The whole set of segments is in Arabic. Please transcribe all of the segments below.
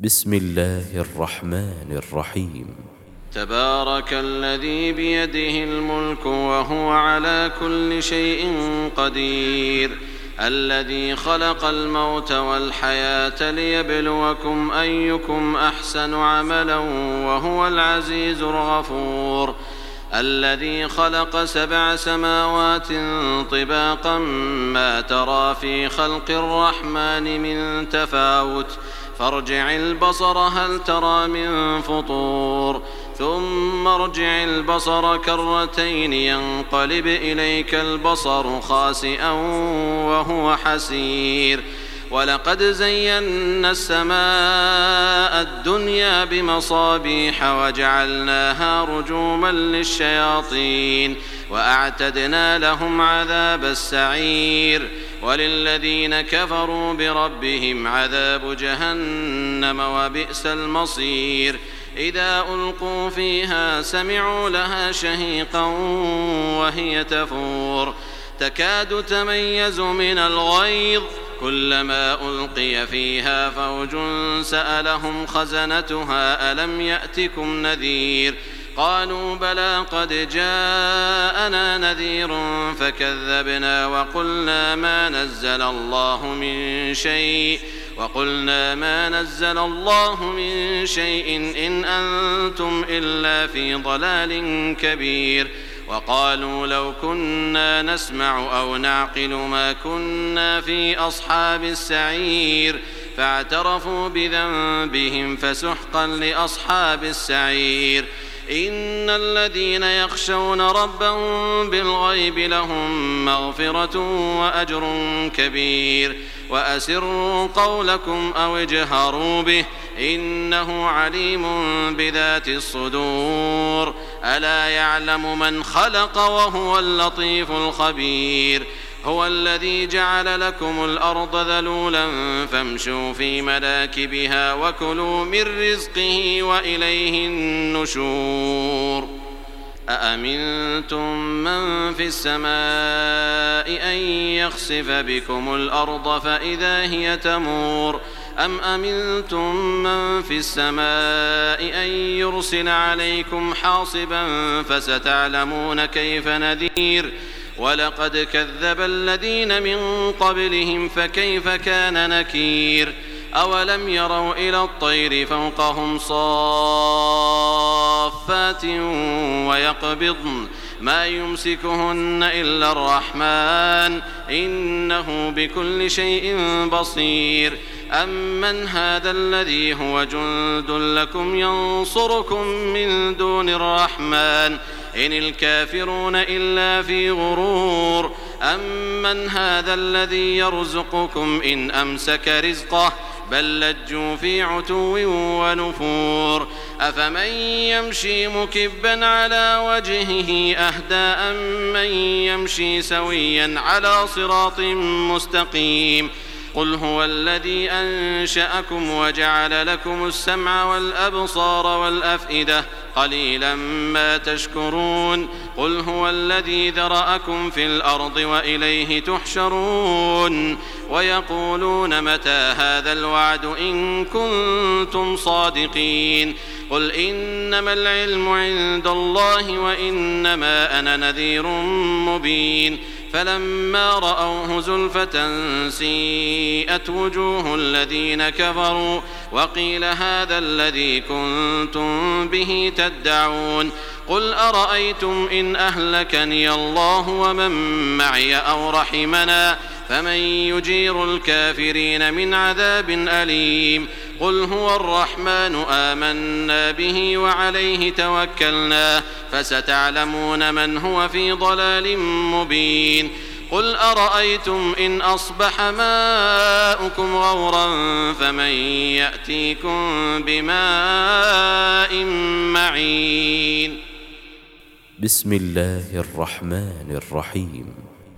بسم الله الرحمن الرحيم. تبارك الذي بيده الملك وهو على كل شيء قدير، الذي خلق الموت والحياة ليبلوكم أيكم أحسن عملا وهو العزيز الغفور، الذي خلق 7 سماوات طباقا ما ترى في خلق الرحمن من تفاوت، فارجع البصر هل ترى من فطور، ثم ارجع البصر كرتين ينقلب إليك البصر خاسئا وهو حسير، ولقد زينا السماء الدنيا بمصابيح وجعلناها رجوما للشياطين وأعتدنا لهم عذاب السعير، وللذين كفروا بربهم عذاب جهنم وبئس المصير، إذا ألقوا فيها سمعوا لها شهيقا وهي تفور، تكاد تميز من الغيظ، كلما ألقي فيها فوج سألهم خزنتها ألم يأتكم نذير، قالوا بلى قد جاءنا نذير فكذبنا وقلنا ما نزل الله من شيء إن أنتم إلا في ضلال كبير، وقالوا لو كنا نسمع أو نعقل ما كنا في أصحاب السعير، فاعترفوا بذنبهم فسحقا لأصحاب السعير، إن الذين يخشون ربهم بالغيب لهم مغفرة وأجر كبير، وأسروا قولكم أو اجهروا به إنه عليم بذات الصدور، ألا يعلم من خلق وهو اللطيف الخبير، هو الذي جعل لكم الأرض ذلولا فامشوا في مناكبها وكلوا من رزقه وإليه النشور، أأمنتم من في السماء أن يخسف بكم الأرض فإذا هي تمور، أم أمنتم من في السماء أن يرسل عليكم حاصبا فستعلمون كيف نذير، ولقد كذب الذين من قبلهم فكيف كان نكير، أولم يروا إلى الطير فوقهم صافات ويقبضن ما يمسكهن إلا الرحمن إنه بكل شيء بصير، أمن هذا الذي هو جند لكم ينصركم من دون الرحمن إن الكافرون إلا في غرور، أمن هذا الذي يرزقكم إن أمسك رزقه بل لجوا في عتو ونفور، أفمن يمشي مكبا على وجهه أهدى أمن يمشي سويا على صراط مستقيم، قل هو الذي أنشأكم وجعل لكم السمع والأبصار والأفئدة قليلا ما تشكرون، قل هو الذي ذرأكم في الأرض وإليه تحشرون، ويقولون متى هذا الوعد إن كنتم صادقين، قل إنما العلم عند الله وإنما أنا نذير مبين، فلما رأوه زلفة سيئت وجوه الذين كفروا وقيل هذا الذي كنتم به تدعون، قل أرأيتم إن أهلكني الله ومن معي أو رحمنا فمن يجير الكافرين من عذاب أليم، قل هو الرحمن آمنا به وعليه توكلنا فستعلمون من هو في ضلال مبين، قل أرأيتم إن أصبح ماؤكم غورا فمن يأتيكم بماء معين. بسم الله الرحمن الرحيم.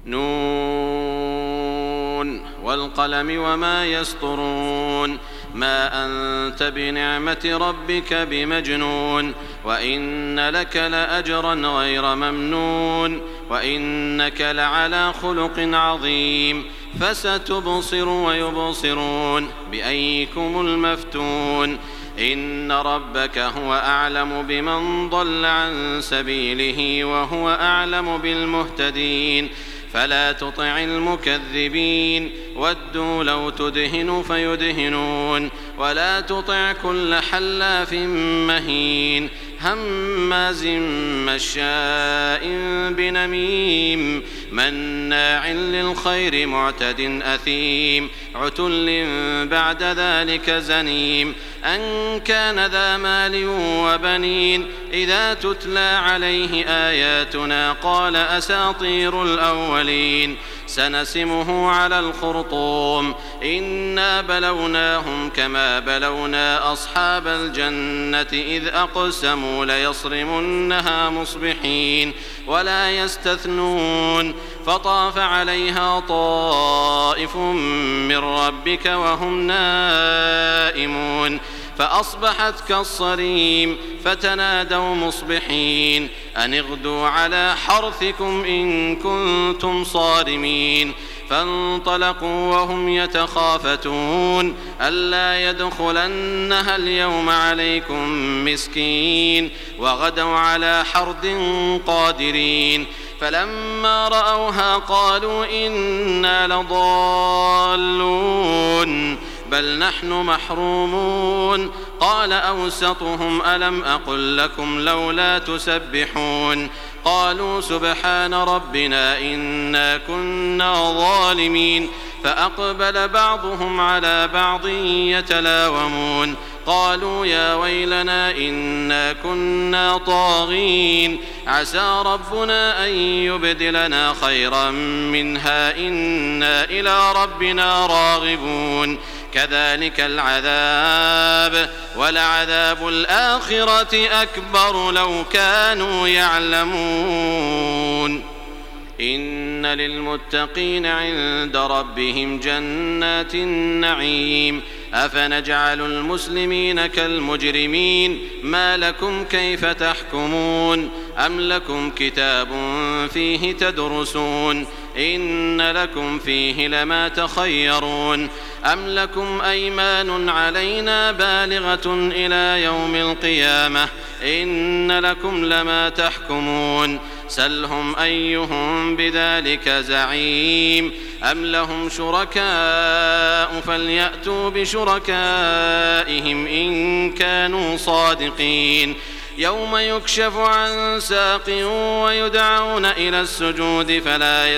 نون والقلم وما يسطرون، ما أنت بنعمة ربك بمجنون، وإن لك لأجرا غير ممنون، وإنك لعلى خلق عظيم فستبصر ويبصرون بأيكم المفتون إن ربك هو أعلم بمن ضل عن سبيله وهو أعلم بالمهتدين فلا تطع المكذبين ودوا لو تدهن فيدهنون ولا تطع كل حلاف مهين هماز مشاء بنميم مناع للخير معتد أثيم عتل بعد ذلك زنيم أن كان ذا مال وبنين إذا تتلى عليه آياتنا قال أساطير الأولين سنسمه على الخرطوم إنا بلوناهم كما بلونا أصحاب الجنة إذ أقسموا ليصرمنها مصبحين ولا يستثنون فطاف عليها طائف من ربك وهم نائمون فأصبحت كالصريم فتنادوا مصبحين أن اغدوا على حرثكم إن كنتم صارمين فانطلقوا وهم يتخافتون ألا يدخلنها اليوم عليكم مسكين وغدوا على حرد قادرين فلما رأوها قالوا إنا لضالون بل نحن محرومون قال أوسطهم ألم أقل لكم لولا تسبحون قالوا سبحان ربنا إنا كنا ظالمين فأقبل بعضهم على بعض يتلاومون قالوا يا ويلنا إنا كنا طاغين عسى ربنا أن يبدلنا خيرا منها إنا إلى ربنا راغبون كذلك العذاب ولعذاب الآخرة أكبر لو كانوا يعلمون إن للمتقين عند ربهم جنات النعيم أفنجعل المسلمين كالمجرمين ما لكم كيف تحكمون أم لكم كتاب فيه تدرسون إن لكم فيه لما تخيرون أم لكم أيمان علينا بالغة إلى يوم القيامة إن لكم لما تحكمون سلهم أيهم بذلك زعيم أم لهم شركاء فليأتوا بشركائهم إن كانوا صادقين يوم يكشف عن ساق ويدعون إلى السجود فلا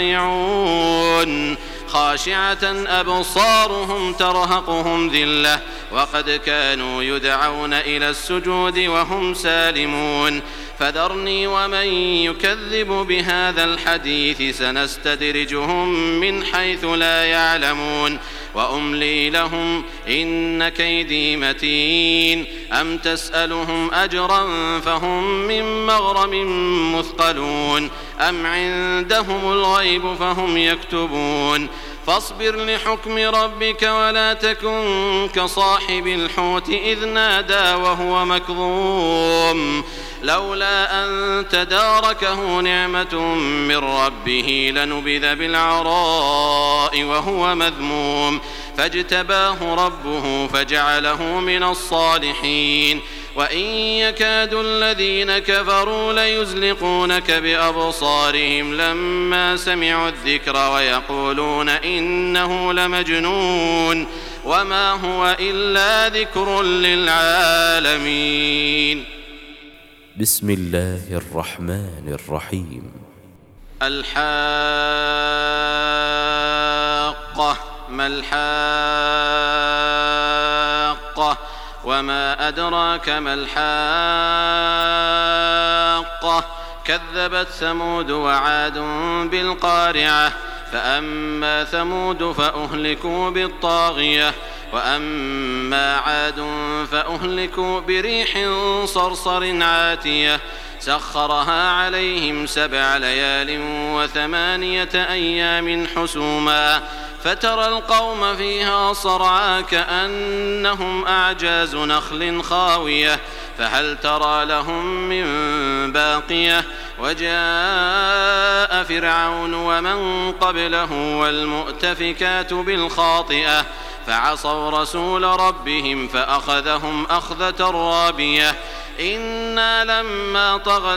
يستطيعون خاشعة أبصارهم ترهقهم ذلة وقد كانوا يدعون إلى السجود وهم سالمون فذرني ومن يكذب بهذا الحديث سنستدرجهم من حيث لا يعلمون وأملي لهم إن كيدي متين أم تسألهم أجرا فهم من مغرم مثقلون أم عندهم الغيب فهم يكتبون فاصبر لحكم ربك ولا تكن كصاحب الحوت إذ نادى وهو مكظوم لولا أن تداركه نعمة من ربه لنبذ بالعراء وهو مذموم فاجتباه ربه فجعله من الصالحين وإن يكاد الذين كفروا ليزلقونك بأبصارهم لما سمعوا الذكر ويقولون إنه لمجنون وما هو إلا ذكر للعالمين. بسم الله الرحمن الرحيم. الحاقة ما الحاقة وما أدراك ما الحاقة كذبت ثمود وعاد بالقارعة فأما ثمود فأهلكوا بالطاغية وأما عاد فأهلكوا بريح صرصر عاتية سخرها عليهم 7 ليال و8 أيام حسوما فترى القوم فيها صرعى كأنهم أعجاز نخل خاوية فهل ترى لهم من باقية وجاء فرعون ومن قبله والمؤتفكات بالخاطئة فعصوا رسول ربهم فأخذهم أخذة رابية إنا لما طغى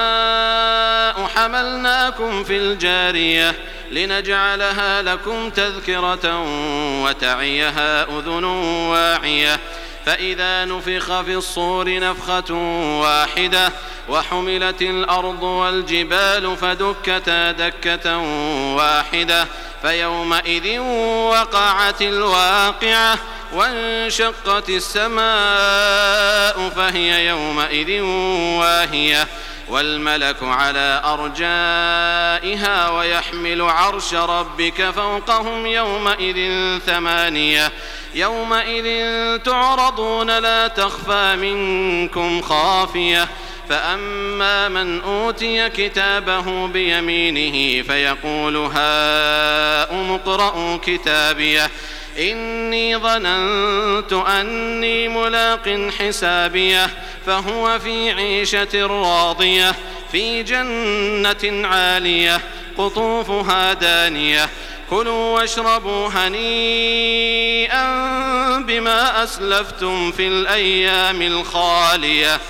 الماء حملناكم في الجارية لنجعلها لكم تذكرة وتعيها أذن واعية فإذا نفخ في الصور نفخة واحدة وحملت الأرض والجبال فدكتا دكة واحدة فيومئذ وقعت الواقعة وانشقت السماء فهي يومئذ واهية والملك على أرجائها ويحمل عرش ربك فوقهم يومئذ ثمانية يومئذ تعرضون لا تخفى منكم خافية فأما من أوتي كتابه بيمينه فيقول هاؤم اقرءوا كتابيه إني ظننت أني ملاق حسابيه فهو في عيشة راضية في جنة عالية قطوفها دانية كلوا واشربوا هنيئا بما أسلفتم في الأيام الخالية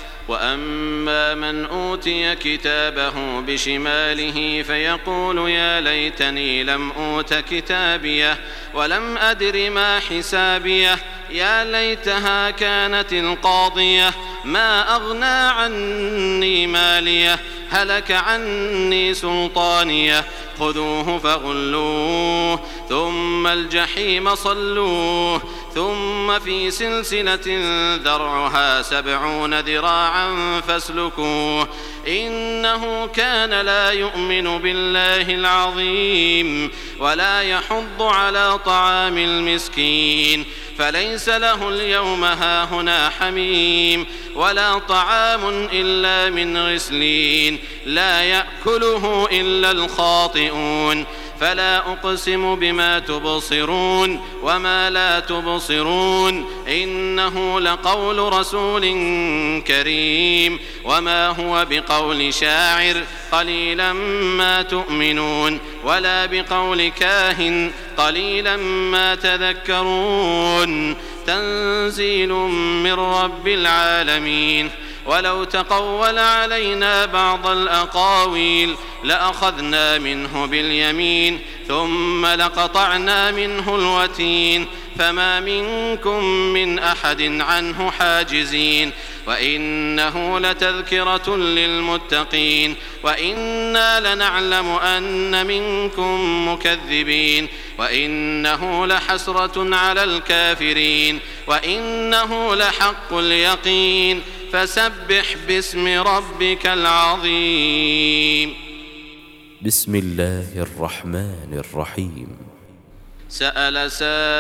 وأما من أوتي كتابه بشماله فيقول يا ليتني لم أوت كتابيه ولم أدر ما حسابيه يا ليتها كانت القاضية ما أغنى عني ماليه هلك عني سلطانيه خذوه فغلوه ثم الجحيم صلوه ثم في سلسلة ذرعها 70 ذراعا فاسلكوه إنه كان لا يؤمن بالله العظيم ولا يحض على طعام المسكين فليس له اليوم هاهنا حميم ولا طعام إلا من غسلين لا يأكله إلا الخاطئون فلا أقسم بما تبصرون وما لا تبصرون إنه لقول رسول كريم وما هو بقول شاعر قليلا ما تؤمنون ولا بقول كاهن قليلا ما تذكرون تنزيل من رب العالمين ولو تقول علينا بعض الأقاويل لأخذنا منه باليمين ثم لقطعنا منه الوتين فما منكم من أحد عنه حاجزين وإنه لتذكرة للمتقين وإنا لنعلم أن منكم مكذبين وإنه لحسرة على الكافرين وإنه لحق اليقين فسبح باسم ربك العظيم بسم الله الرحمن الرحيم سأل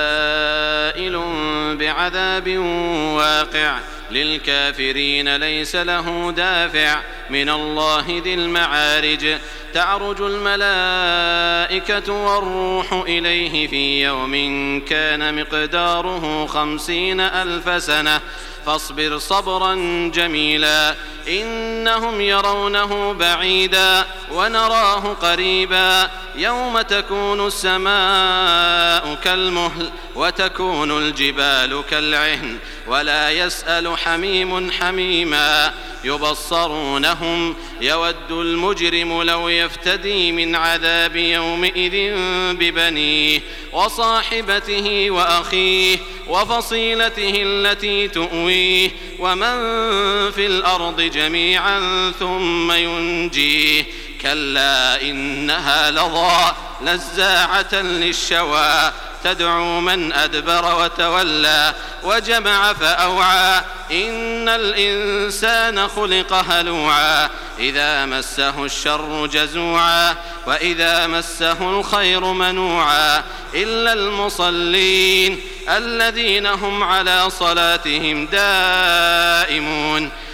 سائل بعذاب واقع للكافرين ليس له دافع من الله ذي المعارج تعرج الملائكة والروح إليه في يوم كان مقداره 50,000 سنة فاصبر صبرا جميلا إنهم يرونه بعيدا ونراه قريبا يوم تكون السماء كالمهل وتكون الجبال كالعهن ولا يسأل حميم حميما يبصرونهم يود المجرم لو يفتدي من عذاب يومئذ ببنيه وصاحبته وأخيه وفصيلته التي تؤويه ومن في الأرض جميعا ثم ينجيه كلا إنها لظى نزاعة للشوى تدعو من أدبر وتولى وجمع فأوعى إن الإنسان خلق هلوعا إذا مسه الشر جزوعا وإذا مسه الخير منوعا إلا المصلين الذين هم على صلاتهم دائمون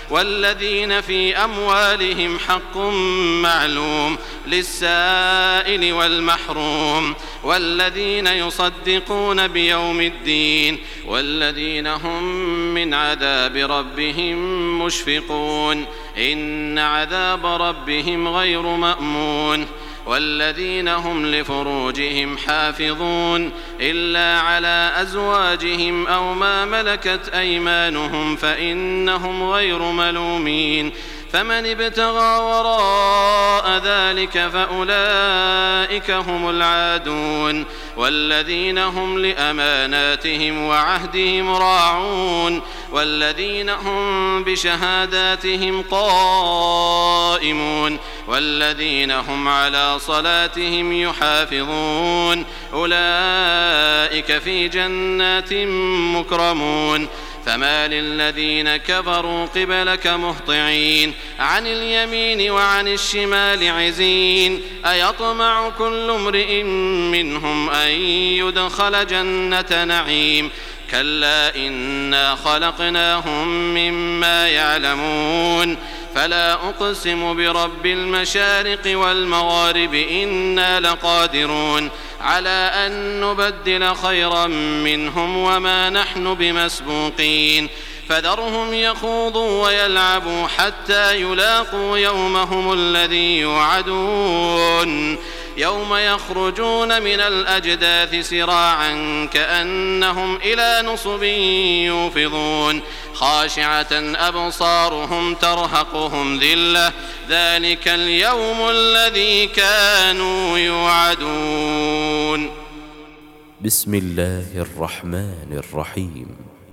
والذين في أموالهم حق معلوم للسائل والمحروم والذين يصدقون بيوم الدين والذين هم من عذاب ربهم مشفقون إن عذاب ربهم غير مأمون والذين هم لفروجهم حافظون إلا على أزواجهم أو ما ملكت أيمانهم فإنهم غير ملومين فمن ابتغى وراء ذلك فأولئك هم العادون والذين هم لأماناتهم وعهدهم راعون والذين هم بشهاداتهم قائمون والذين هم على صلاتهم يحافظون أولئك في جنات مكرمون فما للذين كفروا قبلك مهطعين عن اليمين وعن الشمال عزين أيطمع كل امرئ منهم أن يدخل جنة نعيم كلا إنا خلقناهم مما يعلمون فلا أقسم برب المشارق والمغارب إنا لقادرون على أن نبدل خيرا منهم وما نحن بمسبوقين فذرهم يخوضوا ويلعبوا حتى يلاقوا يومهم الذي يوعدون يوم يخرجون من الأجداث سراعا كأنهم إلى نصب يوفضون خاشعة أبصارهم ترهقهم ذلة ذلك اليوم الذي كانوا يوعدون. بسم الله الرحمن الرحيم.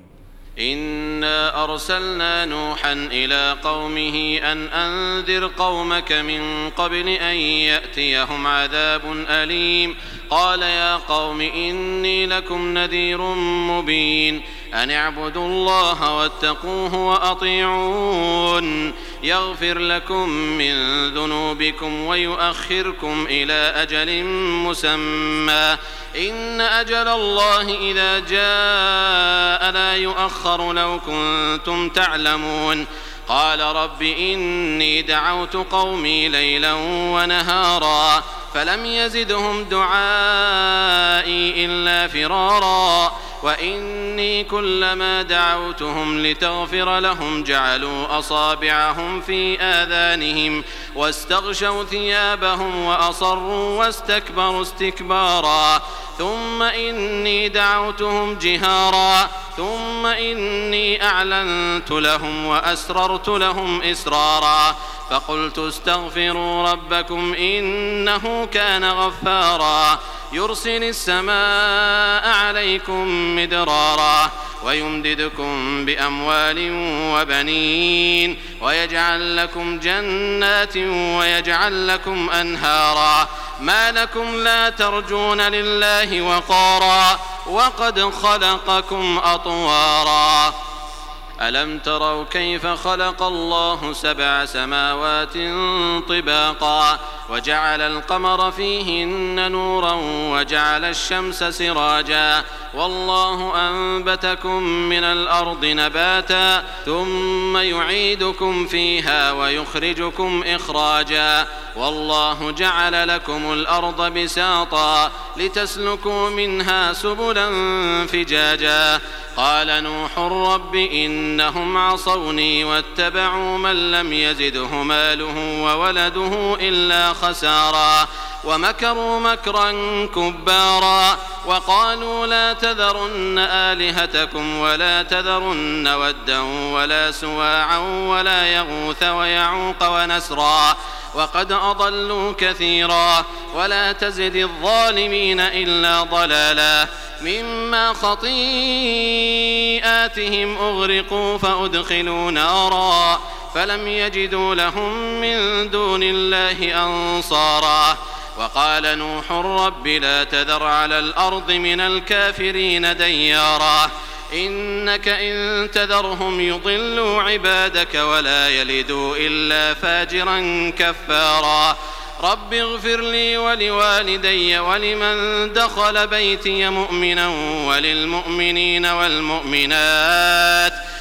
إنا أرسلنا نوحا إلى قومه أن أنذر قومك من قبل أن يأتيهم عذاب أليم قال يا قوم إني لكم نذير مبين أن اعبدوا الله واتقوه وأطيعون يغفر لكم من ذنوبكم ويؤخركم إلى أجل مسمى إن أجل الله إذا جاء لا يؤخر لو كنتم تعلمون قال رب إني دعوت قومي ليلا ونهارا فلم يزدهم دعائي إلا فرارا وإني كلما دعوتهم لتغفر لهم جعلوا أصابعهم في آذانهم واستغشوا ثيابهم وأصروا واستكبروا استكبارا ثم إني دعوتهم جهارا ثم إني أعلنت لهم وأسررت لهم إسرارا فقلت استغفروا ربكم إنه كان غفارا يرسل السماء عليكم مدرارا ويمددكم بأموال وبنين ويجعل لكم جنات ويجعل لكم أنهارا ما لكم لا ترجون لله وقارا وقد خلقكم أطوارا ألم تروا كيف خلق الله 7 سماوات طباقا وجعل القمر فيهن نورا وجعل الشمس سراجا والله أنبتكم من الأرض نباتا ثم يعيدكم فيها ويخرجكم إخراجا والله جعل لكم الأرض بساطا لتسلكوا منها سبلا فجاجا قال نوح رب إنهم عصوني واتبعوا من لم يزده ماله وولده إلا خسارا ومكروا مكرا كبارا وقالوا لا تذرن آلهتكم ولا تذرن ودا ولا سواعا ولا يغوث ويعوق ونسرا وقد أضلوا كثيرا ولا تزد الظالمين إلا ضلالا مما خطيئاتهم أغرقوا فأدخلوا نارا فلم يجدوا لهم من دون الله أنصارا وقال نوح رب لا تذر على الأرض من الكافرين ديارا إنك إن تذرهم يضلوا عبادك ولا يلدوا إلا فاجرا كفارا رب اغفر لي ولوالدي ولمن دخل بيتي مؤمنا وللمؤمنين والمؤمنات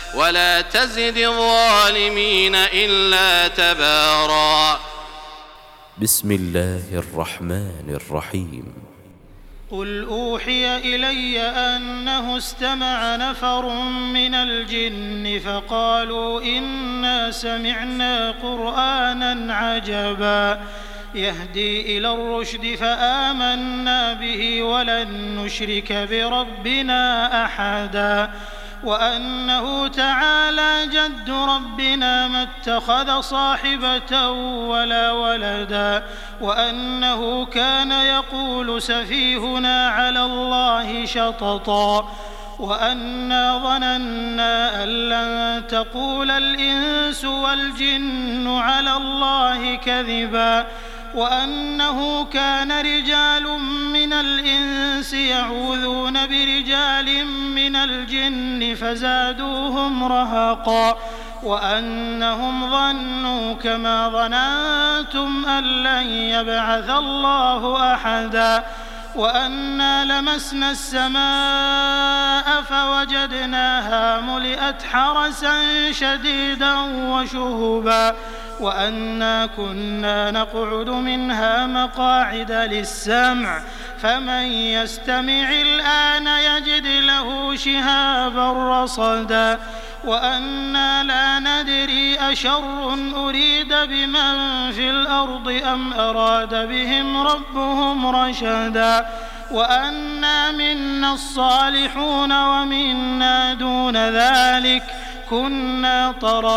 ولا تزد الظالمين إلا تبارا. بسم الله الرحمن الرحيم. قل أوحي إلي أنه استمع نفر من الجن فقالوا إنا سمعنا قرآنا عجبا يهدي إلى الرشد فآمنا به ولن نشرك بربنا أحدا وأنه تعالى جد ربنا ما اتخذ صاحبة ولا ولدا وأنه كان يقول سفيهنا على الله شططا وأنا ظننا أن لن تقول الإنس والجن على الله كذبا وأنه كان رجال من الإنس يعوذون برجال من الجن فزادوهم رهقا وأنهم ظنوا كما ظننتم أن لن يبعث الله أحدا وأنا لمسنا السماء فوجدناها ملئت حرسا شديدا وشهبا وأنا كنا نقعد منها مقاعد للسمع فمن يستمع الآن يجد له شهابا رصدا وأنا لا ندري أشر أريد بمن في الأرض أم أراد بهم ربهم رشدا وأنا منا الصالحون ومنا دون ذلك كنا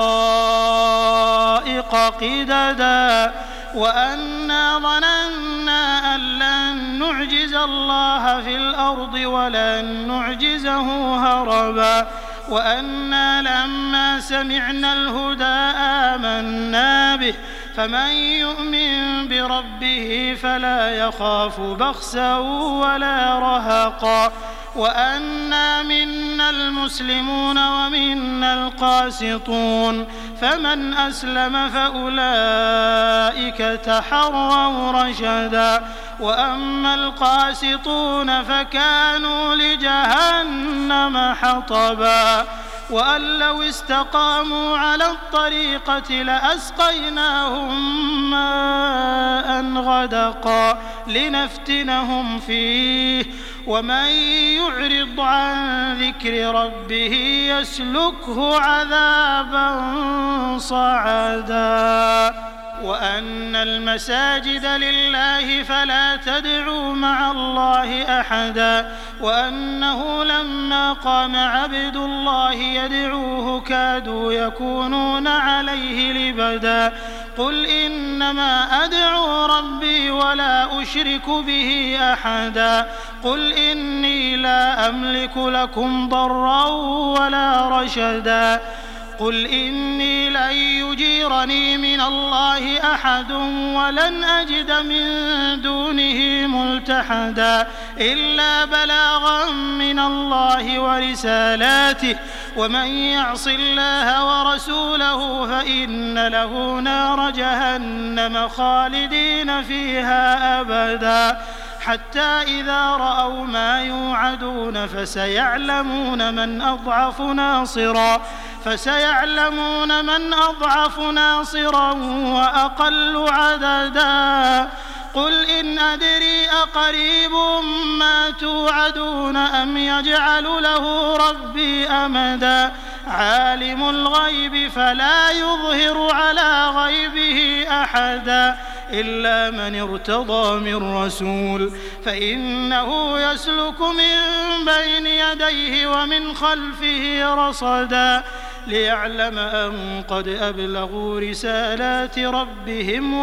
طرائق قددا وأنا ظننا أن لن نعجز الله في الأرض ولن نعجزه هربا وأنا لما سمعنا الهدى آمنا به فمن يؤمن بربه فلا يخاف بخسا ولا رهقا وأنا منا المسلمون ومنا القاسطون فمن أسلم فأولئك تحروا رشدا وأما القاسطون فكانوا لجهنم حطبا وأن لو استقاموا على الطريقة لأسقيناهم ماء غدقا لنفتنهم فيه ومن يعرض عن ذكر ربه يسلكه عذابا صعدا وأن المساجد لله فلا تدعوا مع الله أحدا وأنه لما قام عبد الله يدعوه كادوا يكونون عليه لبدا قل إنما أدعو ربي ولا أشرك به أحدا قل إني لا أملك لكم ضرا ولا رشدا قل إني لن يجيرني من الله أحد ولن أجد من دونه ملتحدا إلا بلاغا من الله ورسالاته ومن يعص الله ورسوله فإن له نار جهنم خالدين فيها أبدا حتى إذا رأوا ما يوعدون فسيعلمون من أضعف ناصرا وأقل عددا قل إن أدري أقريب ما توعدون أم يجعل له ربي أمدا عالم الغيب فلا يظهر على غيبه أحدا إلا من ارتضى من رسول فإنه يسلك من بين يديه ومن خلفه رصدا ليعلم أن قد أبلغوا رسالات ربهم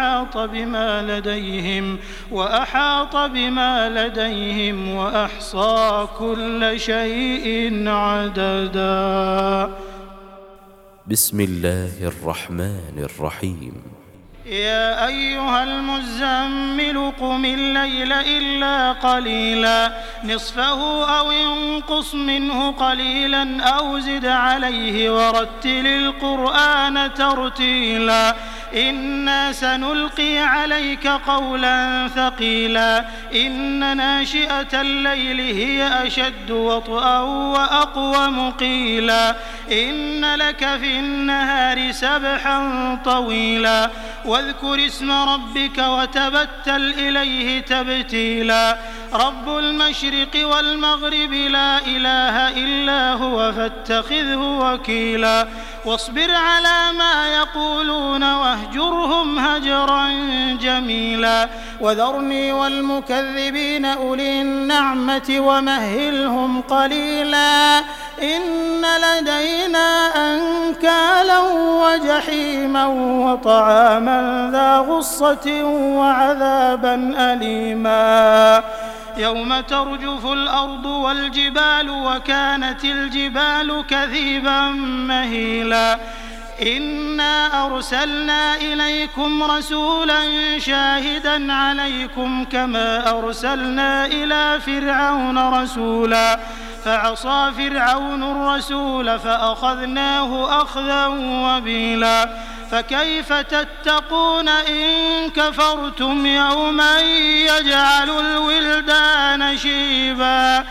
وأحاط بما لديهم وأحصى كل شيء عددا. بسم الله الرحمن الرحيم. يا أيها المزمل قم الليل إلا قليلا نصفه أو انقص منه قليلا أو زد عليه ورتل القرآن ترتيلا إنا سنلقي عليك قولا ثقيلا إن ناشئة الليل هي أشد وطئا وأقوم قيلا إن لك في النهار سبحا طويلا واذكر اسم ربك وتبتل إليه تبتيلا رب المشرق والمغرب لا إله إلا هو فاتخذه وكيلا واصبر على ما يقولون واهجرهم هجرا جميلا وذرني والمكذبين أولي النعمة ومهلهم قليلا إن لدينا أنكالا وجحيما وطعاما ذا غصة وعذابا أليما يوم ترجف الأرض والجبال وكانت الجبال كثيبا مهيلا إنا أرسلنا إليكم رسولا شاهدا عليكم كما أرسلنا إلى فرعون رسولا فعصى فرعون الرسول فأخذناه أخذا وبيلا فكيف تتقون إن كفرتم يوما يجعل الولدان شيبا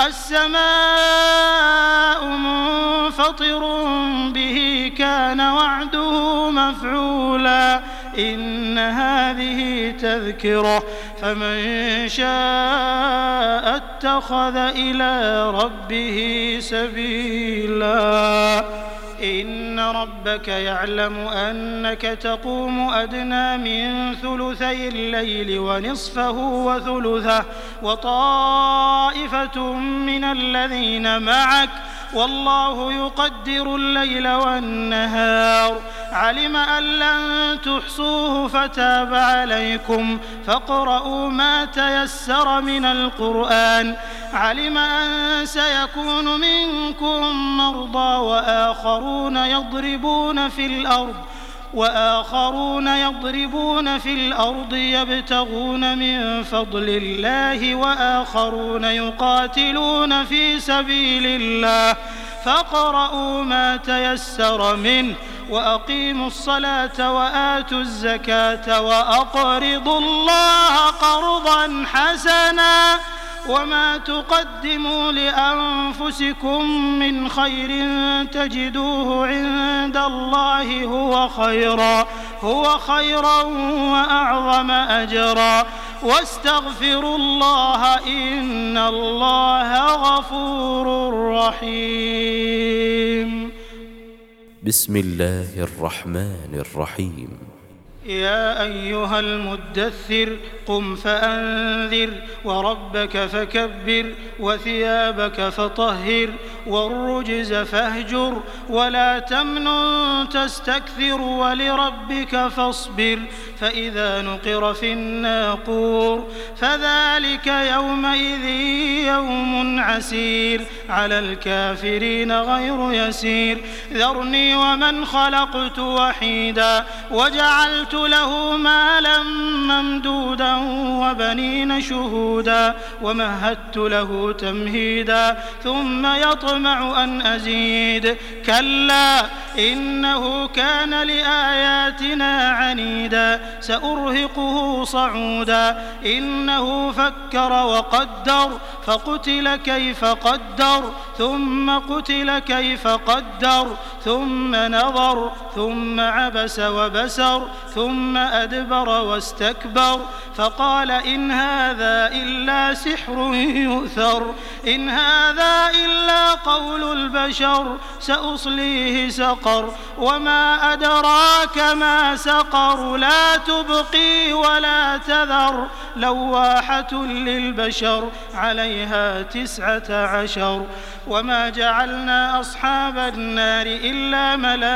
السماء منفطر به كان وعده مفعولا إن هذه تذكرة فمن شاء اتخذ إلى ربه سبيلا إن ربك يعلم أنك تقوم أدنى من ثلثي الليل ونصفه وثلثه وطائفة من الذين معك والله يقدر الليل والنهار علم أن لن تحصوه فتاب عليكم فاقرؤوا ما تيسر من القرآن علم أن سيكون منكم مرضى وآخرون يضربون في الأرض يبتغون من فضل الله وآخرون يقاتلون في سبيل الله فاقرؤوا ما تيسر منه وأقيموا الصلاة وآتوا الزكاة وأقرضوا الله قرضا حسنا وما تقدموا لأنفسكم من خير تجدوه عند الله هو خيرا وأعظم أجرا واستغفروا الله إن الله غفور رحيم بسم الله الرحمن الرحيم يا أيها المدثر قم فأنذر وربك فكبر وثيابك فطهر والرجز فاهجر ولا تمنن تستكثر ولربك فاصبر فإذا نقر في الناقور فذلك يومئذ يوم عسير على الكافرين غير يسير ذرني ومن خلقت وحيدا وجعلت له مالا ممدودا وبنين شهودا ومهدت له تمهيدا ثم يطمع أن أزيد كلا إنه كان لآياتنا عنيدا سأرهقه صعودا إنه فكر وقدر فقتل كيف قدر ثم قتل كيف قدر ثم نظر ثم عبس وبسر ثم أدبر واستكبر فقال إن هذا إلا سحر يؤثر إن هذا إلا قول البشر سأصليه سقر وما أدراك ما سقر لا تبقي ولا تذر لواحة للبشر عليها 19 وما جعلنا أصحاب النار إلا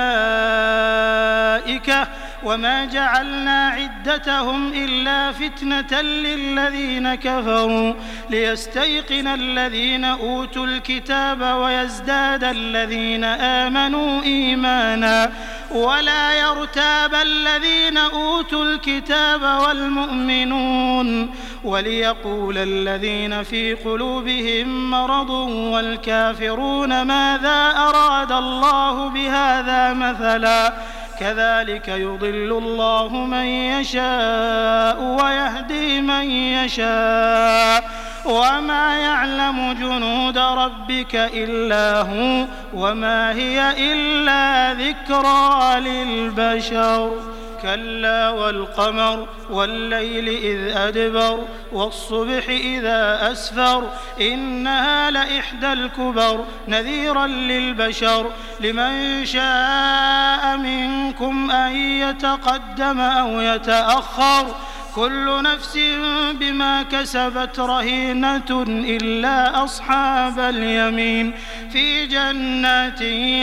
ملائكة وما جعلنا عدتهم إلا فتنة للذين كفروا ليستيقن الذين أوتوا الكتاب ويزداد الذين آمنوا إيمانا ولا يرتاب الذين أوتوا الكتاب والمؤمنون وليقول الذين في قلوبهم مرض والكافرون ماذا أراد الله بهذا مثلا كذلك يضل الله من يشاء ويهدي من يشاء وما يعلم جنود ربك إلا هو وما هي إلا ذكرى للبشر كلا والقمر والليل إذ أدبر والصبح إذا أسفر إنها لإحدى الكبر نذيرا للبشر لمن شاء منكم أن يتقدم أو يتأخر كل نفس بما كسبت رهينة إلا أصحاب اليمين في جنات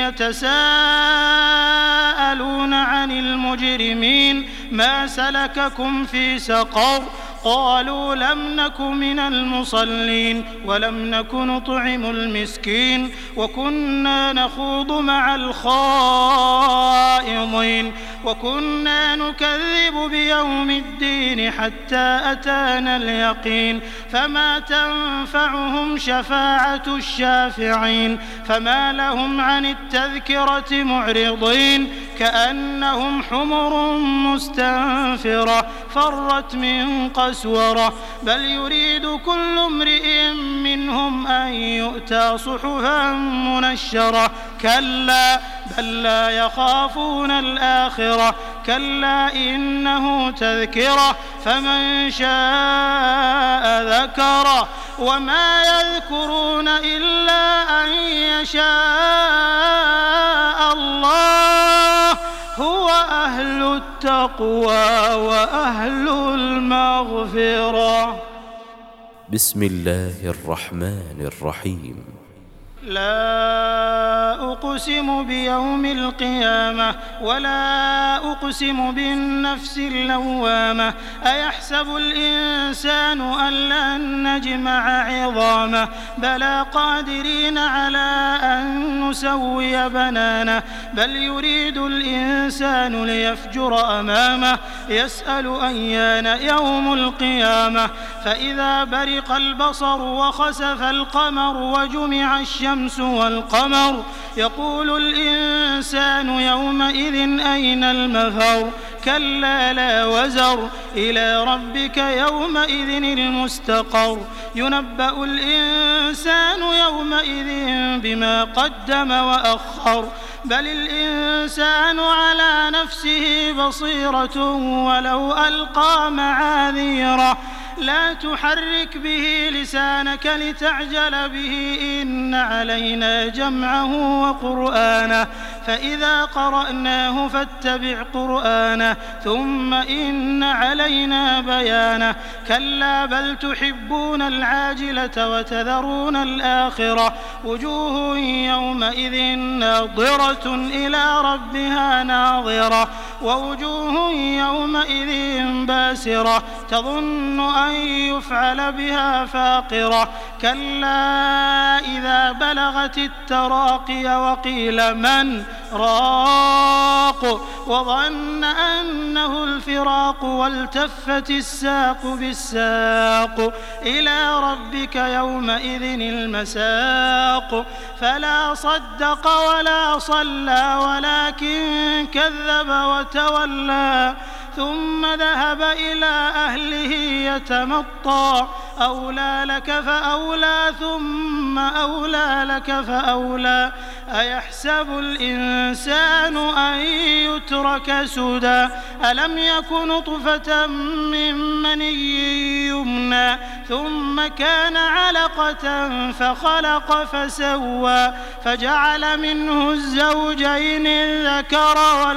يتساءلون عن المجرمين ما سلككم في سقر قالوا لم نك من المصلين ولم نك نطعم المسكين وكنا نخوض مع الخائضين وكنا نكذب بيوم الدين حتى أتانا اليقين فما تنفعهم شفاعة الشافعين فما لهم عن التذكرة معرضين كأنهم حمر مستنفرة فرت من قسورة بل يريد كل امرئ منهم أن يؤتى صحفا منشرة كلا بل لا يخافون الآخرة كلا إنه تذكرة فمن شاء ذكره وما يذكرون إلا أن يشاء الله هو أهل التقوى وأهل المغفرة. بسم الله الرحمن الرحيم. لا أقسم بيوم القيامة ولا أقسم بالنفس اللوامة أيحسب الإنسان أن لن نجمع عظامه بلى قادرين على أن نسوي بنانه بل يريد الإنسان ليفجر أمامه يسأل أيان يوم القيامة فإذا برق البصر وخسف القمر وجمع الشمس والقمر يقول الإنسان يومئذ أين المفر كلا لا وزر إلى ربك يومئذ المستقر ينبأ الإنسان يومئذ بما قدم وأخر بل الإنسان على نفسه بصيرة ولو ألقى معاذيره لا تحرك به لسانك لتعجل به إن علينا جمعه وقرآنه فإذا قرأناه فاتبع قرآنه ثم إن علينا بيانه كلا بل تحبون العاجلة وتذرون الآخرة وجوه يومئذ ناظرة إلى ربها ناظرة ووجوه يومئذ باسرة تظن أن يفعل بها فاقرة كلا إذا بلغت التراقي وقيل من راق وظن أنه الفراق والتفت الساق بالساق إلى ربك يومئذ المساق فلا صدق ولا صلى ولكن كذب وتولى ثم ذهب إلى أهله يتمطى أولى لك فأولى ثم أولى لك فأولى أيحسب الإنسان أن يترك سدى ألم يك نطفة من مني يمنى ثم كان علقة فخلق فسوى فجعل منه الزوجين الذكر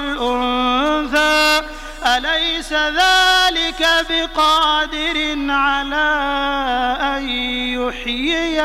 والأنثى أليس ذلك بقادر على أن يحيي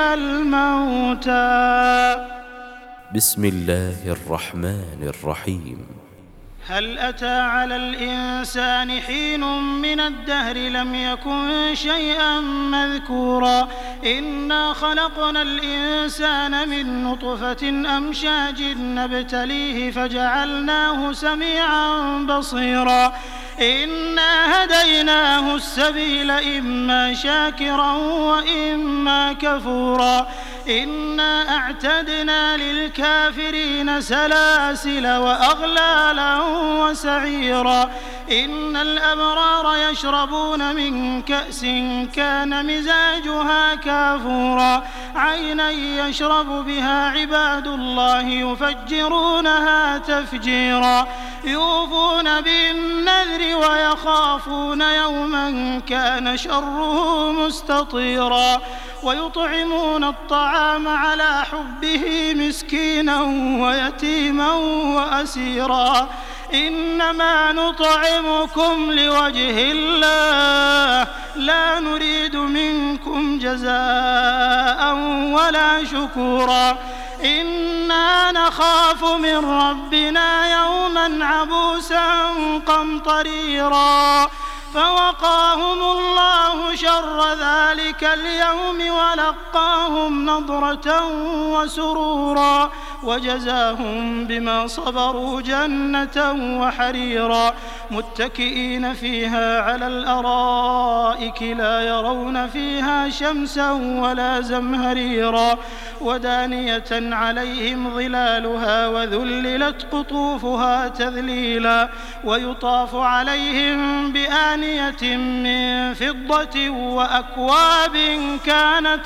الموتى. بسم الله الرحمن الرحيم. هل أتى على الإنسان حين من الدهر لم يكن شيئا مذكورا إنا خلقنا الإنسان من نطفة أمشاج نبتليه فجعلناه سميعا بصيرا إنا هديناه السبيل إما شاكرا وإما كفورا إنا أعتدنا للكافرين سلاسل وأغلالا وسعيرا إن الأبرار يشربون من كأس كان مزاجها كافورا عينا يشرب بها عباد الله يفجرونها تفجيرا يوفون بالنذر ويخافون يوما كان شره مستطيرا ويطعمون الطعام على حبه مسكينا ويتيما وأسيرا إنما نطعمكم لوجه الله لا نريد منكم جزاء ولا شكورا إنا نخاف من ربنا يوما عبوسا قمطريرا فوقاهم الله شر ذلك اليوم ولقاهم نضرة وسرورا وجزاهم بما صبروا جنة وحريرا متكئين فيها على الأرائك لا يرون فيها شمسا ولا زمهريرا ودانية عليهم ظلالها وذللت قطوفها تذليلا ويطاف عليهم بآنية من فضة وأكواب كانت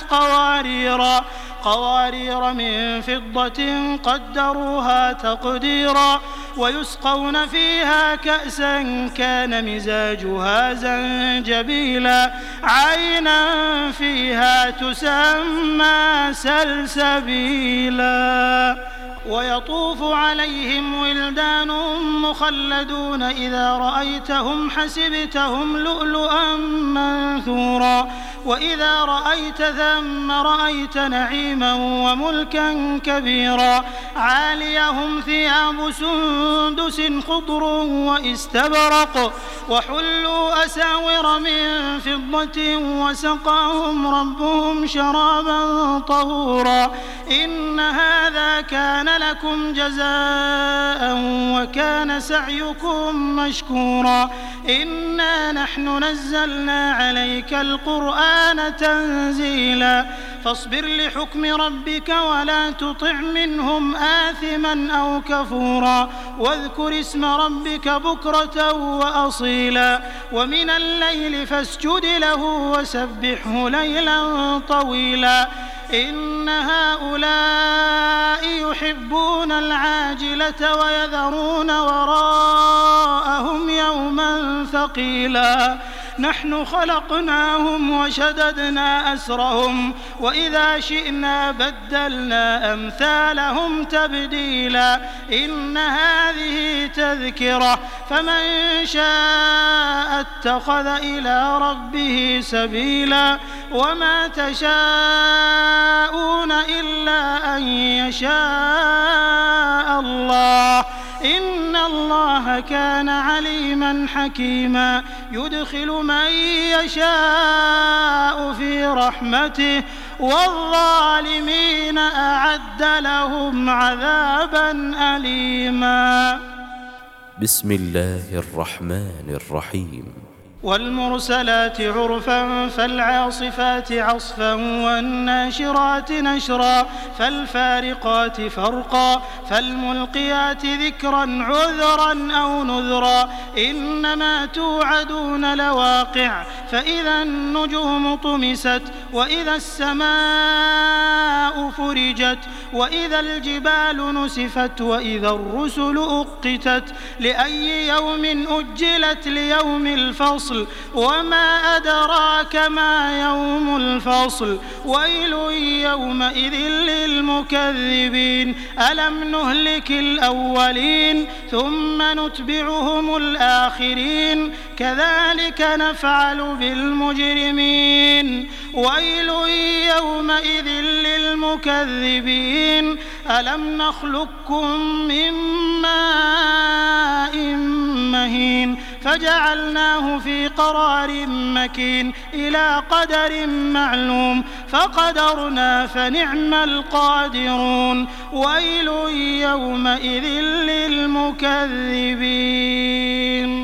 قوارير من فضة قدروها تقديرا ويسقون فيها كأسا كان مزاجها زنجبيلا عينا فيها تسمى سلسبيلا ويطوف عليهم ولدان مخلدون إذا رأيتهم حسبتهم لؤلؤا منثورا وإذا رأيت ثم رأيت نعيما وملكا كبيرا عاليهم ثياب سندس خضر واستبرق وحلوا أساور من فضة وسقاهم ربهم شرابا طهورا إن هذا كان لكم جزاء وكان سعيكم مشكورا إنا نحن نزلنا عليك القرآن تنزيلا فاصبر لحكم ربك ولا تطع منهم آثما أو كفورا واذكر اسم ربك بكرة وأصيلا ومن الليل فاسجد له وسبحه ليلا طويلا إن هؤلاء يحبون العاجلة ويذرون وراءهم يوما ثقيلا نحن خلقناهم وشددنا أسرهم وإذا شئنا بدلنا أمثالهم تبديلا إن هذه تذكرة فمن شاء اتخذ إلى ربه سبيلا وما تشاءون إلا أن يشاء الله إن الله كان عليما حكيما يدخل من يشاء في رحمته والظالمين أعد لهم عذابا أليما بسم الله الرحمن الرحيم والمرسلات عرفا فالعاصفات عصفا والناشرات نشرا فالفارقات فرقا فالملقيات ذكرا عذرا أو نذرا إنما توعدون لواقع فإذا النجوم طمست وإذا السماء فرجت وإذا الجبال نسفت وإذا الرسل أقتت لأي يوم أجلت ليوم الفصل وما أدراك ما يوم الفصل ويل يومئذ للمكذبين ألم نهلك الأولين ثم نتبعهم الآخرين كذلك نفعل بالمجرمين ويل يومئذ للمكذبين ألم نخلقكم من ماء مهين فجعلناه في قرار مكين إلى قدر معلوم فقدرنا فنعم القادرون ويل يومئذ للمكذبين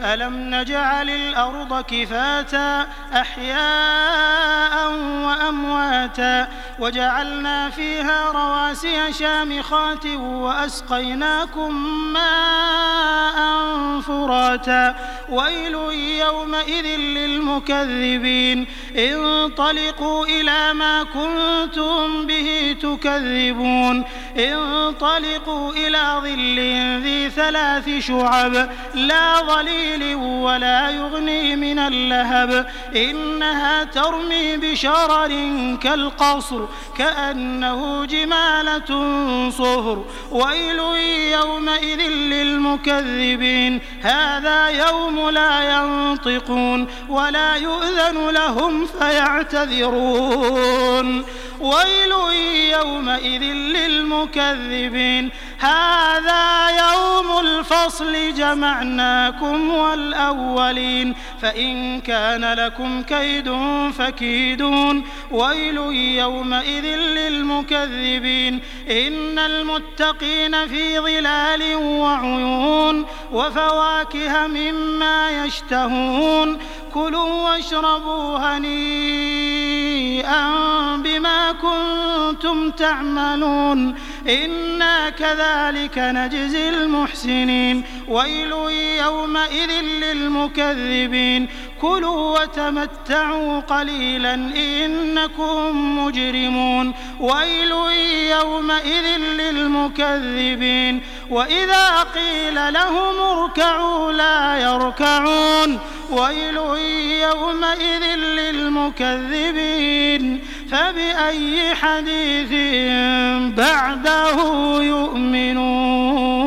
ألم نجعل الأرض كفاتا أحياء وأمواتا وجعلنا فيها رواسي شامخات وأسقيناكم ماء فراتا ويل يومئذ للمكذبين انطلقوا إلى ما كنتم به تكذبون انطلقوا إلى ظل ذي 3 شعب لا ظليل ولا يغني من اللهب إنها ترمي بشرر كالقصر كأنه جمالة صفر ويل يومئذ للمكذبين هذا يوم لا ينطقون ولا يؤذن لهم فيعتذرون ويل يومئذ للمكذبين هذا يوم الفصل جمعناكم والأولين فإن كان لكم كيد فكيدون ويل يومئذ للمكذبين إن المتقين في ظلال وعيون وفواكه مما يشتهون كلوا واشربوا هنيئا بما كنتم تعملون إنا كذلك نجزي المحسنين ويل يومئذ للمكذبين كلوا وتمتعوا قليلا إنكم مجرمون ويل يومئذ للمكذبين وإذا قيل لهم اركعوا لا يركعون ويل يومئذ للمكذبين فبأي حديث بعده يؤمنون